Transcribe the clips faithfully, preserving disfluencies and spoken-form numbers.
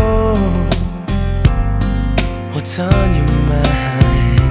know what's on your mind.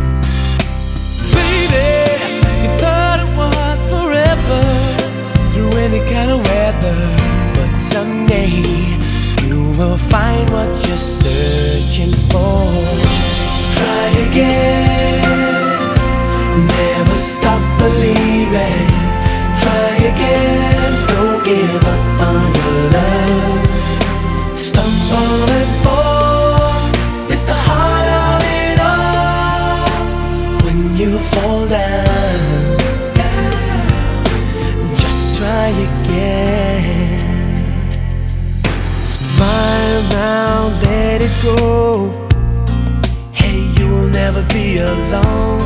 Baby, you thought it was forever, through any kind of weather, but someday you will find what you're searching for. Try again, never stop believing. Try again, don't give up on your love. Stumble and fall, it's the heart of it all. When you fall down, just try again. Smile now, let it go. Hey, you'll never be alone,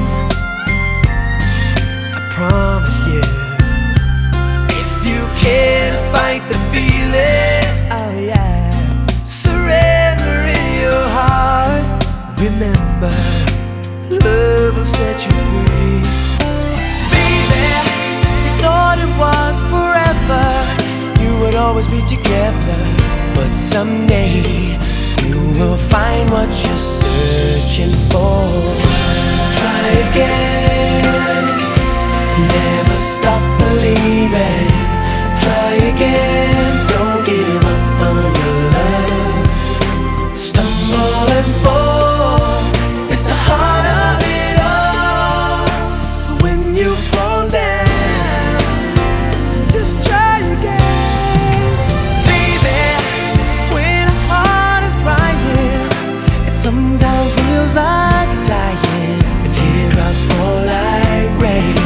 I promise you. If you can't fight the feeling, oh yeah, surrender in your heart. Remember, love will set you free. Baby, you thought it was forever, you would always be together, but someday you will find what you're searching for. Try again, never stop believing. Try again, don't give up on your love. Stumble and fall, it's the heart of it all. So when you fall down, just try again. Baby, when a heart is crying, it sometimes feels like a dying, and teardrops fall like rain.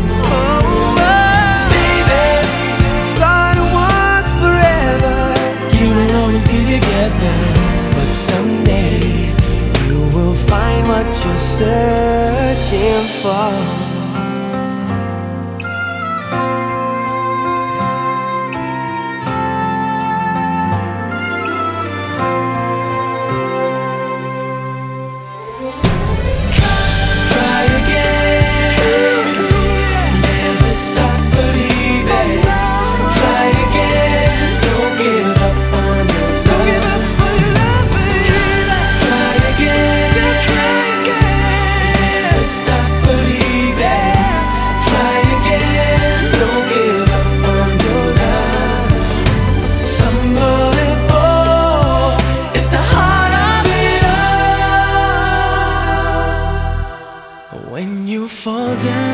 But someday you will find what you're searching for. When you fall down,